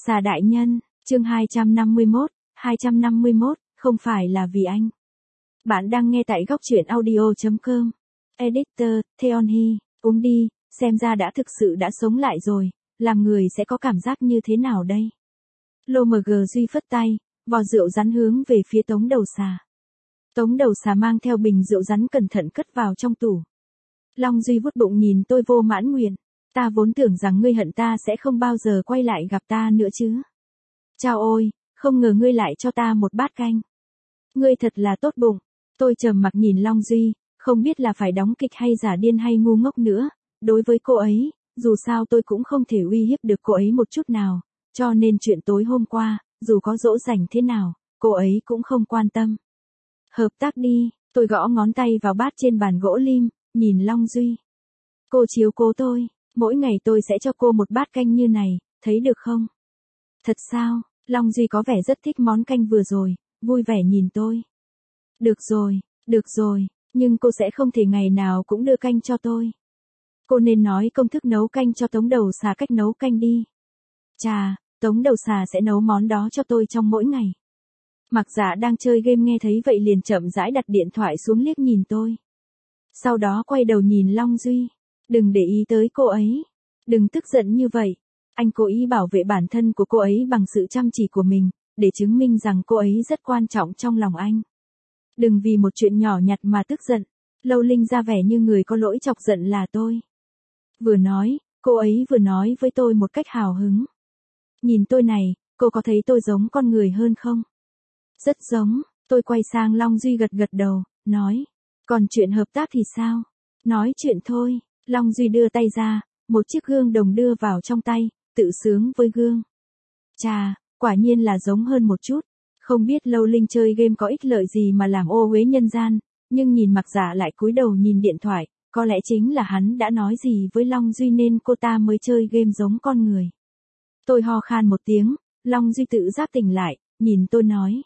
Xà đại nhân, chương 251, không phải là vì anh. Bạn đang nghe tại góc truyện audio.com. Editor, Theon Hy, uống đi, xem ra đã thực sự đã sống lại rồi, làm người sẽ có cảm giác như thế nào đây? Lô MG Duy phất tay, vò rượu rắn hướng về phía Tống Đầu Xà. Tống Đầu Xà mang theo bình rượu rắn cẩn thận cất vào trong tủ. Long Duy vuốt bụng nhìn tôi vô mãn nguyện. Ta vốn tưởng rằng ngươi hận ta sẽ không bao giờ quay lại gặp ta nữa chứ. Chao ôi, không ngờ ngươi lại cho ta một bát canh. Ngươi thật là tốt bụng. Tôi trầm mặc nhìn Long Duy, không biết là phải đóng kịch hay giả điên hay ngu ngốc nữa. Đối với cô ấy, dù sao tôi cũng không thể uy hiếp được cô ấy một chút nào. Cho nên chuyện tối hôm qua, dù có dỗ dành thế nào, cô ấy cũng không quan tâm. Hợp tác đi, tôi gõ ngón tay vào bát trên bàn gỗ lim, nhìn Long Duy. Cô chiếu cố tôi, mỗi ngày tôi sẽ cho cô một bát canh như này, thấy được không? Thật sao? Long Duy có vẻ rất thích món canh vừa rồi, vui vẻ nhìn tôi. Được rồi, nhưng cô sẽ không thể ngày nào cũng đưa canh cho tôi. Cô nên nói công thức nấu canh cho Tống Đầu Xà cách nấu canh đi. Chà, Tống Đầu Xà sẽ nấu món đó cho tôi trong mỗi ngày. Mặc Dạ đang chơi game nghe thấy vậy liền chậm rãi đặt điện thoại xuống liếc nhìn tôi. Sau đó quay đầu nhìn Long Duy. Đừng để ý tới cô ấy. Đừng tức giận như vậy. Anh cố ý bảo vệ bản thân của cô ấy bằng sự chăm chỉ của mình, để chứng minh rằng cô ấy rất quan trọng trong lòng anh. Đừng vì một chuyện nhỏ nhặt mà tức giận. Lâu Linh ra vẻ như người có lỗi chọc giận là tôi. Vừa nói, cô ấy vừa nói với tôi một cách hào hứng. Nhìn tôi này, cô có thấy tôi giống con người hơn không? Rất giống, tôi quay sang Long Duy gật gật đầu, nói. Còn chuyện hợp tác thì sao? Nói chuyện thôi. Long Duy đưa tay ra, một chiếc gương đồng đưa vào trong tay, tự sướng với gương. Chà, quả nhiên là giống hơn một chút. Không biết Lâu Linh chơi game có ích lợi gì mà làm ô uế nhân gian, nhưng nhìn Mặc Dạ lại cúi đầu nhìn điện thoại, có lẽ chính là hắn đã nói gì với Long Duy nên cô ta mới chơi game giống con người. Tôi ho khan một tiếng, Long Duy tự giác tỉnh lại, nhìn tôi nói.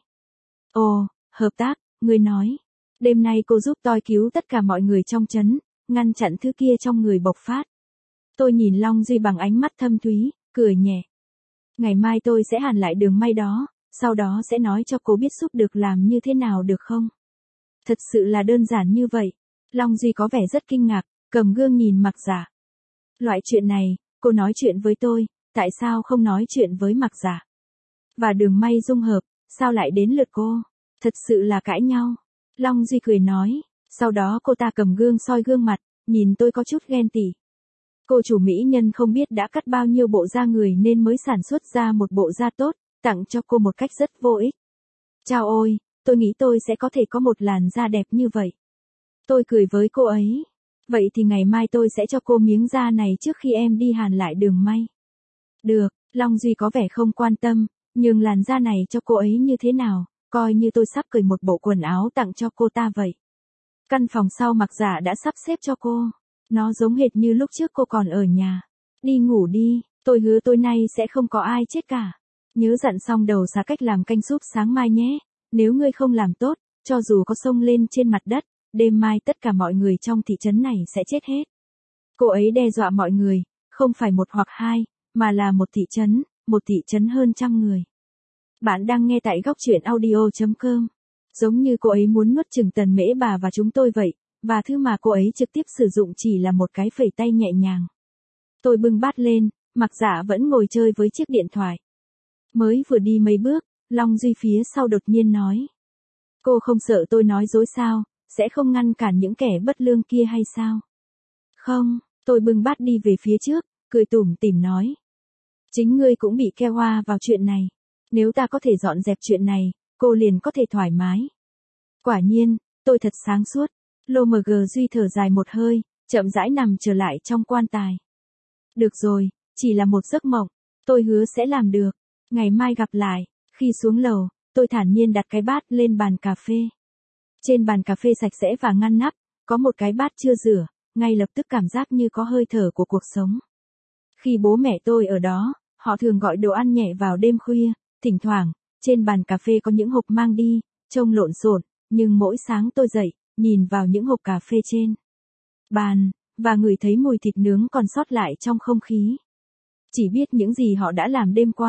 Ồ, hợp tác, ngươi nói. Đêm nay cô giúp tôi cứu tất cả mọi người trong trấn, ngăn chặn thứ kia trong người bộc phát. Tôi nhìn Long Duy bằng ánh mắt thâm thúy, cười nhẹ. Ngày mai tôi sẽ hàn lại đường may đó, sau đó sẽ nói cho cô biết giúp được làm như thế nào được không? Thật sự là đơn giản như vậy. Long Duy có vẻ rất kinh ngạc, cầm gương nhìn Mặc Dạ. Loại chuyện này, cô nói chuyện với tôi, tại sao không nói chuyện với Mặc Dạ? Và đường may dung hợp, sao lại đến lượt cô? Thật sự là cãi nhau. Long Duy cười nói, sau đó cô ta cầm gương soi gương mặt, nhìn tôi có chút ghen tị. Cô chủ mỹ nhân không biết đã cắt bao nhiêu bộ da người nên mới sản xuất ra một bộ da tốt, tặng cho cô một cách rất vô ích. Chao ôi, tôi nghĩ tôi sẽ có thể có một làn da đẹp như vậy. Tôi cười với cô ấy. Vậy thì ngày mai tôi sẽ cho cô miếng da này trước khi em đi hàn lại đường may. Được, Long Duy có vẻ không quan tâm, nhưng làn da này cho cô ấy như thế nào, coi như tôi sắp cởi một bộ quần áo tặng cho cô ta vậy. Căn phòng sau Mặc Dạ đã sắp xếp cho cô. Nó giống hệt như lúc trước cô còn ở nhà. Đi ngủ đi, tôi hứa tối nay sẽ không có ai chết cả. Nhớ dặn xong Đầu Xà cách làm canh súp sáng mai nhé. Nếu ngươi không làm tốt, cho dù có xông lên trên mặt đất, đêm mai tất cả mọi người trong thị trấn này sẽ chết hết. Cô ấy đe dọa mọi người, không phải một hoặc hai, mà là một thị trấn hơn 100 người. Bạn đang nghe tại góc truyện audio.com. Giống như cô ấy muốn nuốt chửng Tần Mễ Bà và chúng tôi vậy, và thứ mà cô ấy trực tiếp sử dụng chỉ là một cái phẩy tay nhẹ nhàng. Tôi bưng bát lên, Mặc Dạ vẫn ngồi chơi với chiếc điện thoại. Mới vừa đi mấy bước, Long Duy phía sau đột nhiên nói. Cô không sợ tôi nói dối sao, sẽ không ngăn cản những kẻ bất lương kia hay sao? Không, tôi bưng bát đi về phía trước, cười tủm tỉm nói. Chính ngươi cũng bị keo hoa vào chuyện này. Nếu ta có thể dọn dẹp chuyện này, cô liền có thể thoải mái. Quả nhiên, tôi thật sáng suốt. Lô MG Duy thở dài một hơi, chậm rãi nằm trở lại trong quan tài. Được rồi, chỉ là một giấc mộng, tôi hứa sẽ làm được. Ngày mai gặp lại. Khi xuống lầu, tôi thản nhiên đặt cái bát lên bàn cà phê. Trên bàn cà phê sạch sẽ và ngăn nắp, có một cái bát chưa rửa, ngay lập tức cảm giác như có hơi thở của cuộc sống. Khi bố mẹ tôi ở đó, họ thường gọi đồ ăn nhẹ vào đêm khuya, thỉnh thoảng, trên bàn cà phê có những hộp mang đi, trông lộn xộn, nhưng mỗi sáng tôi dậy, nhìn vào những hộp cà phê trên bàn, và ngửi thấy mùi thịt nướng còn sót lại trong không khí. Chỉ biết những gì họ đã làm đêm qua,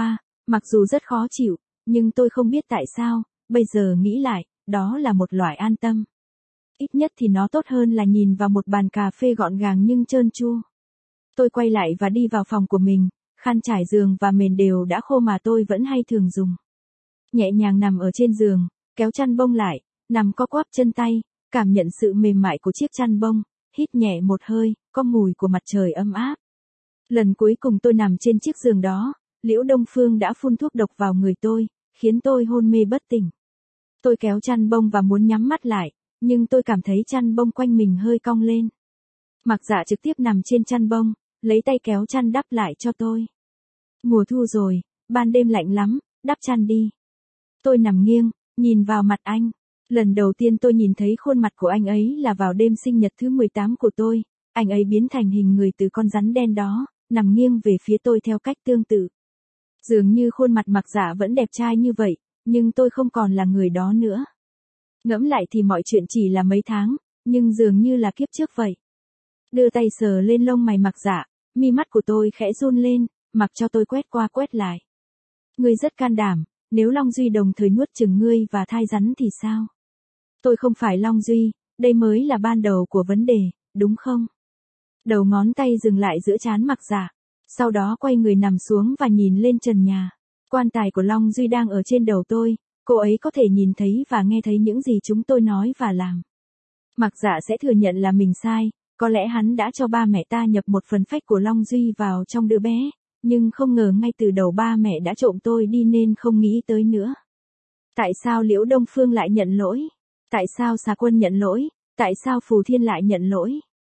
Mặc dù rất khó chịu, nhưng tôi không biết tại sao, bây giờ nghĩ lại, đó là một loại an tâm. Ít nhất thì nó tốt hơn là nhìn vào một bàn cà phê gọn gàng nhưng trơn tru. Tôi quay lại và đi vào phòng của mình, khăn trải giường và mền đều đã khô mà tôi vẫn hay thường dùng. Nhẹ nhàng nằm ở trên giường, kéo chăn bông lại, nằm co quắp chân tay, cảm nhận sự mềm mại của chiếc chăn bông, hít nhẹ một hơi, có mùi của mặt trời ấm áp. Lần cuối cùng tôi nằm trên chiếc giường đó, Liễu Đông Phương đã phun thuốc độc vào người tôi, khiến tôi hôn mê bất tỉnh. Tôi kéo chăn bông và muốn nhắm mắt lại, nhưng tôi cảm thấy chăn bông quanh mình hơi cong lên. Mặc Dạ trực tiếp nằm trên chăn bông, lấy tay kéo chăn đắp lại cho tôi. Mùa thu rồi, ban đêm lạnh lắm, đắp chăn đi. Tôi nằm nghiêng, nhìn vào mặt anh. Lần đầu tiên tôi nhìn thấy khuôn mặt của anh ấy là vào đêm sinh nhật thứ 18 của tôi. Anh ấy biến thành hình người từ con rắn đen đó, nằm nghiêng về phía tôi theo cách tương tự. Dường như khuôn mặt Mặc Dạ vẫn đẹp trai như vậy, nhưng tôi không còn là người đó nữa. Ngẫm lại thì mọi chuyện chỉ là mấy tháng, nhưng dường như là kiếp trước vậy. Đưa tay sờ lên lông mày Mặc Dạ, mi mắt của tôi khẽ run lên, mặc cho tôi quét qua quét lại. Ngươi rất can đảm, nếu Long Duy đồng thời nuốt chửng ngươi và thai rắn thì sao? Tôi không phải Long Duy, đây mới là ban đầu của vấn đề, đúng không? Đầu ngón tay dừng lại giữa trán Mặc Dạ, sau đó quay người nằm xuống và nhìn lên trần nhà. Quan tài của Long Duy đang ở trên đầu tôi, cô ấy có thể nhìn thấy và nghe thấy những gì chúng tôi nói và làm. Mặc Dạ sẽ thừa nhận là mình sai, có lẽ hắn đã cho ba mẹ ta nhập một phần phách của Long Duy vào trong đứa bé, nhưng không ngờ ngay từ đầu ba mẹ đã trộm tôi đi nên không nghĩ tới nữa. Tại sao Liễu Đông Phương lại nhận lỗi? Tại sao Xà Quân nhận lỗi? Tại sao Phù Thiên lại nhận lỗi?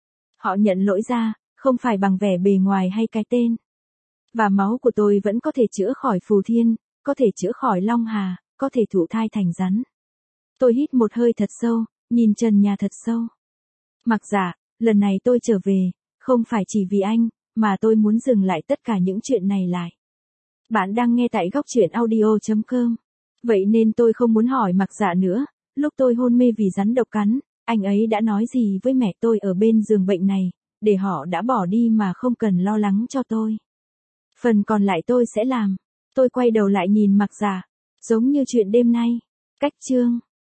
Họ nhận lỗi ra, không phải bằng vẻ bề ngoài hay cái tên. Và máu của tôi vẫn có thể chữa khỏi Phù Thiên, có thể chữa khỏi Long Hà, có thể thụ thai thành rắn. Tôi hít một hơi thật sâu, nhìn trần nhà thật sâu. Mặc Dạ, lần này tôi trở về, không phải chỉ vì anh, mà tôi muốn dừng lại tất cả những chuyện này lại. Bạn đang nghe tại góc truyện audio.com. Vậy nên tôi không muốn hỏi Mặc Dạ nữa, lúc tôi hôn mê vì rắn độc cắn, anh ấy đã nói gì với mẹ tôi ở bên giường bệnh này, để họ đã bỏ đi mà không cần lo lắng cho tôi. Phần còn lại tôi sẽ làm. Tôi quay đầu lại nhìn Mặc Dạ, giống như chuyện đêm nay. Cách chương